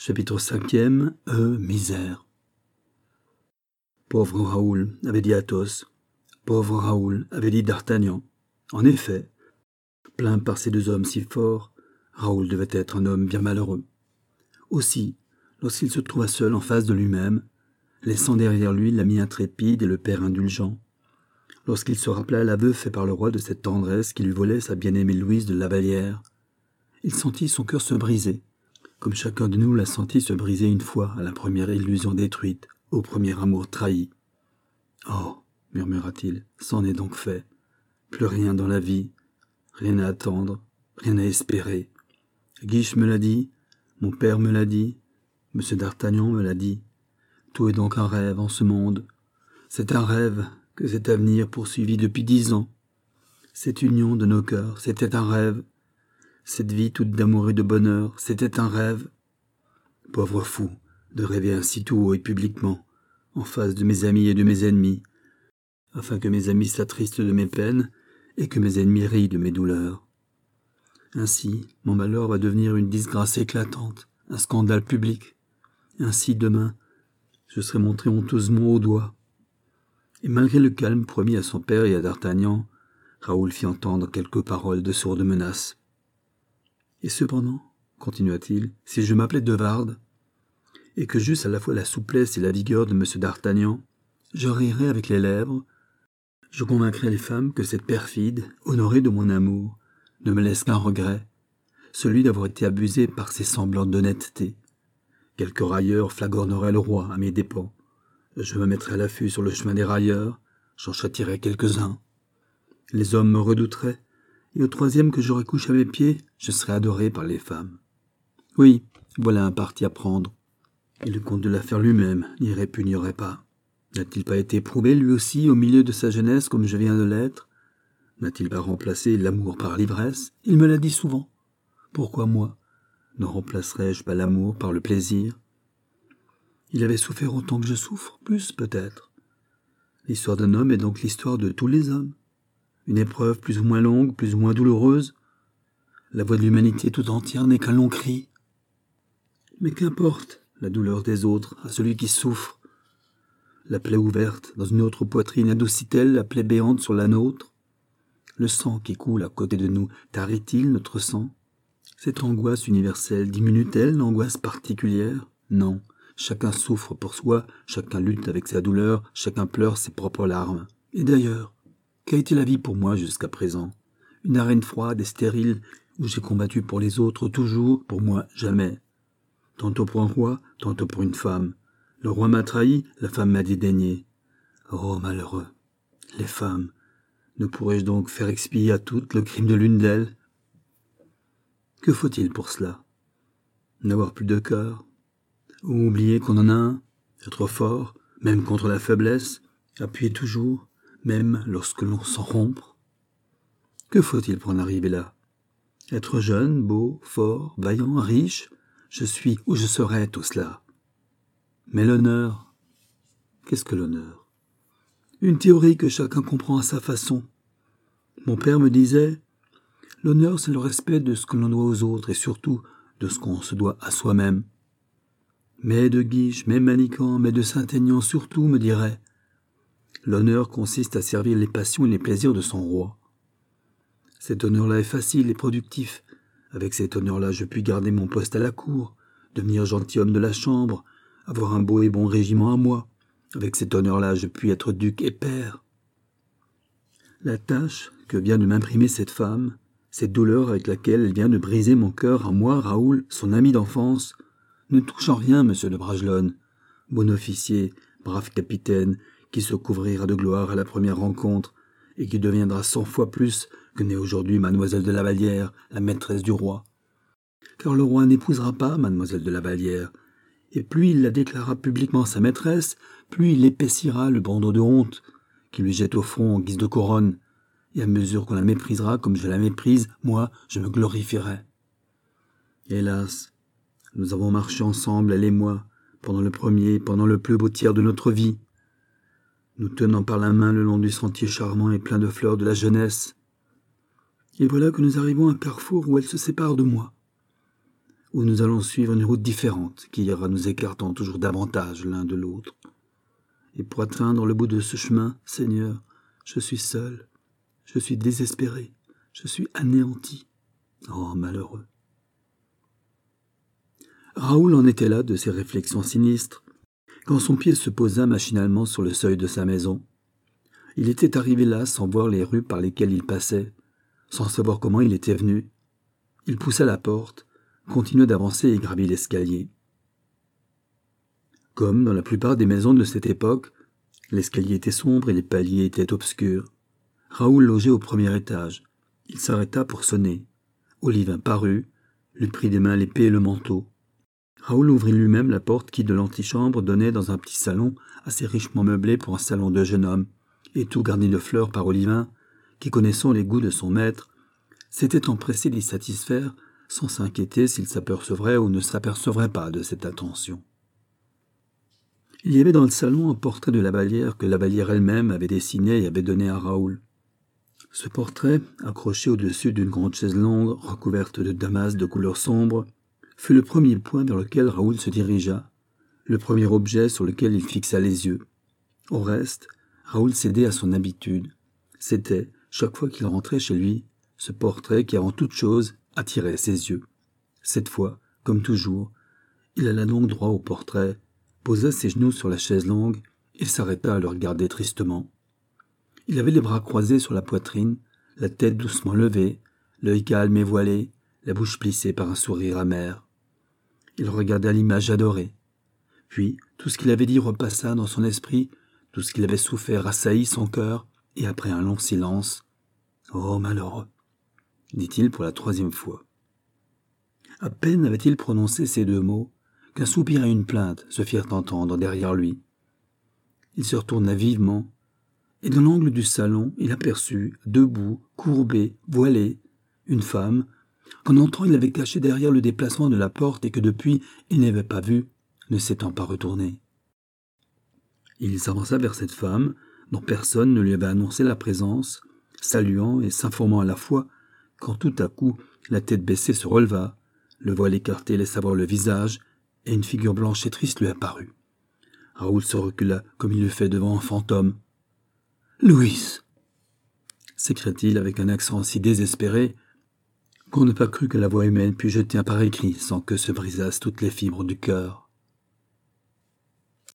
Chapitre 5. Misère. Pauvre Raoul, avait dit Athos. Pauvre Raoul, avait dit D'Artagnan. En effet, plaint par ces deux hommes si forts, Raoul devait être un homme bien malheureux. Aussi, lorsqu'il se trouva seul en face de lui-même, laissant derrière lui l'ami intrépide et le père indulgent, lorsqu'il se rappela l'aveu fait par le roi de cette tendresse qui lui volait sa bien-aimée Louise de La Vallière, il sentit son cœur se briser, comme chacun de nous l'a senti se briser une fois à la première illusion détruite, au premier amour trahi. « Oh !» murmura-t-il, « c'en est donc fait. Plus rien dans la vie, rien à attendre, rien à espérer. Guiche me l'a dit, mon père me l'a dit, M. d'Artagnan me l'a dit. Tout est donc un rêve en ce monde. C'est un rêve que cet avenir poursuivit depuis 10 ans. Cette union de nos cœurs, c'était un rêve. Cette vie toute d'amour et de bonheur, c'était un rêve. Pauvre fou, de rêver ainsi tout haut et publiquement, en face de mes amis et de mes ennemis, afin que mes amis s'attristent de mes peines et que mes ennemis rient de mes douleurs. Ainsi, mon malheur va devenir une disgrâce éclatante, un scandale public. Ainsi, demain, je serai montré honteusement au doigt. Et malgré le calme promis à son père et à D'Artagnan, Raoul fit entendre quelques paroles de sourde menace. Et cependant, continua-t-il, si je m'appelais de Wardes, et que j'eusse à la fois la souplesse et la vigueur de M. d'Artagnan, je rirais avec les lèvres, je convaincrais les femmes que cette perfide, honorée de mon amour, ne me laisse qu'un regret, celui d'avoir été abusé par ses semblants d'honnêteté. Quelques railleurs flagorneraient le roi à mes dépens. Je me mettrais à l'affût sur le chemin des railleurs, j'en châtierais quelques-uns. Les hommes me redouteraient, et au troisième que j'aurais couché à mes pieds, je serais adoré par les femmes. Oui, voilà un parti à prendre. Et le comte de la Fère lui-même n'y répugnerait pas. N'a-t-il pas été éprouvé lui aussi au milieu de sa jeunesse comme je viens de l'être? N'a-t-il pas remplacé l'amour par l'ivresse? Il me l'a dit souvent. Pourquoi moi ne remplacerais-je pas l'amour par le plaisir? Il avait souffert autant que je souffre, plus peut-être. L'histoire d'un homme est donc l'histoire de tous les hommes. Une épreuve plus ou moins longue, plus ou moins douloureuse. La voix de l'humanité tout entière n'est qu'un long cri. Mais qu'importe la douleur des autres à celui qui souffre? La plaie ouverte dans une autre poitrine adoucit-elle la plaie béante sur la nôtre? Le sang qui coule à côté de nous tarit-il notre sang? Cette angoisse universelle diminue-t-elle l'angoisse particulière? Non, chacun souffre pour soi, chacun lutte avec sa douleur, chacun pleure ses propres larmes. Et d'ailleurs, qu'a été la vie pour moi jusqu'à présent? Une arène froide et stérile où j'ai combattu pour les autres toujours, pour moi jamais. Tantôt pour un roi, tantôt pour une femme. Le roi m'a trahi, la femme m'a dédaigné. Oh, malheureux! Les femmes! Ne pourrais-je donc faire expier à toutes le crime de l'une d'elles? Que faut-il pour cela? N'avoir plus de cœur? Ou oublier qu'on en a un? Être fort, même contre la faiblesse? Appuyer toujours, même lorsque l'on s'en rompre? Que faut-il pour en arriver là? Être jeune, beau, fort, vaillant, riche? Je suis ou je serai tout cela. Mais l'honneur, qu'est-ce que l'honneur? Une théorie que chacun comprend à sa façon. Mon père me disait, l'honneur c'est le respect de ce que l'on doit aux autres et surtout de ce qu'on se doit à soi-même. Mais de Guiche, mais Manicamp, mais de Saint-Aignan surtout me dirait, l'honneur consiste à servir les passions et les plaisirs de son roi. Cet honneur-là est facile et productif. Avec cet honneur-là, je puis garder mon poste à la cour, devenir gentilhomme de la chambre, avoir un beau et bon régiment à moi. Avec cet honneur-là, je puis être duc et père. La tâche que vient de m'imprimer cette femme, cette douleur avec laquelle elle vient de briser mon cœur à moi, Raoul, son ami d'enfance, ne touche en rien M. de Bragelonne, bon officier, brave capitaine, qui se couvrira de gloire à la première rencontre, et qui deviendra 100 fois plus que n'est aujourd'hui mademoiselle de La Vallière, la maîtresse du roi. Car le roi n'épousera pas mademoiselle de La Vallière, et plus il la déclarera publiquement sa maîtresse, plus il épaissira le bandeau de honte qui lui jette au front en guise de couronne, et à mesure qu'on la méprisera comme je la méprise, moi, je me glorifierai. Hélas, nous avons marché ensemble, elle et moi, pendant le premier, pendant le plus beau tiers de notre vie, nous tenant par la main le long du sentier charmant et plein de fleurs de la jeunesse. Et voilà que nous arrivons à un carrefour où elle se sépare de moi, ou nous allons suivre une route différente qui ira nous écartant toujours davantage l'un de l'autre. Et pour atteindre le bout de ce chemin, Seigneur, je suis seul, je suis désespéré, je suis anéanti. Oh, malheureux. Raoul en était là de ses réflexions sinistres, quand son pied se posa machinalement sur le seuil de sa maison. Il était arrivé là sans voir les rues par lesquelles il passait, sans savoir comment il était venu. Il poussa la porte, continua d'avancer et gravit l'escalier. Comme dans la plupart des maisons de cette époque, l'escalier était sombre et les paliers étaient obscurs. Raoul logeait au premier étage. Il s'arrêta pour sonner. Olivin parut, lui prit des mains l'épée et le manteau. Raoul ouvrit lui-même la porte qui, de l'antichambre, donnait dans un petit salon assez richement meublé pour un salon de jeune homme, et tout garni de fleurs par Olivin, qui, connaissant les goûts de son maître, s'était empressé d'y satisfaire sans s'inquiéter s'il s'apercevrait ou ne s'apercevrait pas de cette attention. Il y avait dans le salon un portrait de Lavallière que Lavallière elle-même avait dessiné et avait donné à Raoul. Ce portrait, accroché au-dessus d'une grande chaise longue recouverte de damas de couleur sombre, fut le premier point vers lequel Raoul se dirigea, le premier objet sur lequel il fixa les yeux. Au reste, Raoul cédait à son habitude. C'était, chaque fois qu'il rentrait chez lui, ce portrait qui, avant toute chose, attirait ses yeux. Cette fois, comme toujours, il alla donc droit au portrait, posa ses genoux sur la chaise longue et s'arrêta à le regarder tristement. Il avait les bras croisés sur la poitrine, la tête doucement levée, l'œil calme et voilé, la bouche plissée par un sourire amer. Il regarda l'image adorée. Puis, tout ce qu'il avait dit repassa dans son esprit, tout ce qu'il avait souffert assaillit son cœur, et après un long silence, « Oh, malheureux !» dit-il pour la 3e fois. À peine avait-il prononcé ces 2 mots, qu'un soupir et une plainte se firent entendre derrière lui. Il se retourna vivement, et dans l'angle du salon, il aperçut, debout, courbée, voilée, une femme, qu'en entrant il avait cachée derrière le déplacement de la porte et que depuis il n'avait pas vue, ne s'étant pas retourné. Il s'avança vers cette femme, dont personne ne lui avait annoncé la présence, saluant et s'informant à la fois, quand tout à coup la tête baissée se releva, le voile écarté laissa voir le visage, et une figure blanche et triste lui apparut. Raoul se recula comme il l'eût fait devant un fantôme. « Louise !» s'écria-t-il avec un accent si désespéré qu'on n'a pas cru que la voix humaine pût jeter un pareil cri sans que se brisassent toutes les fibres du cœur.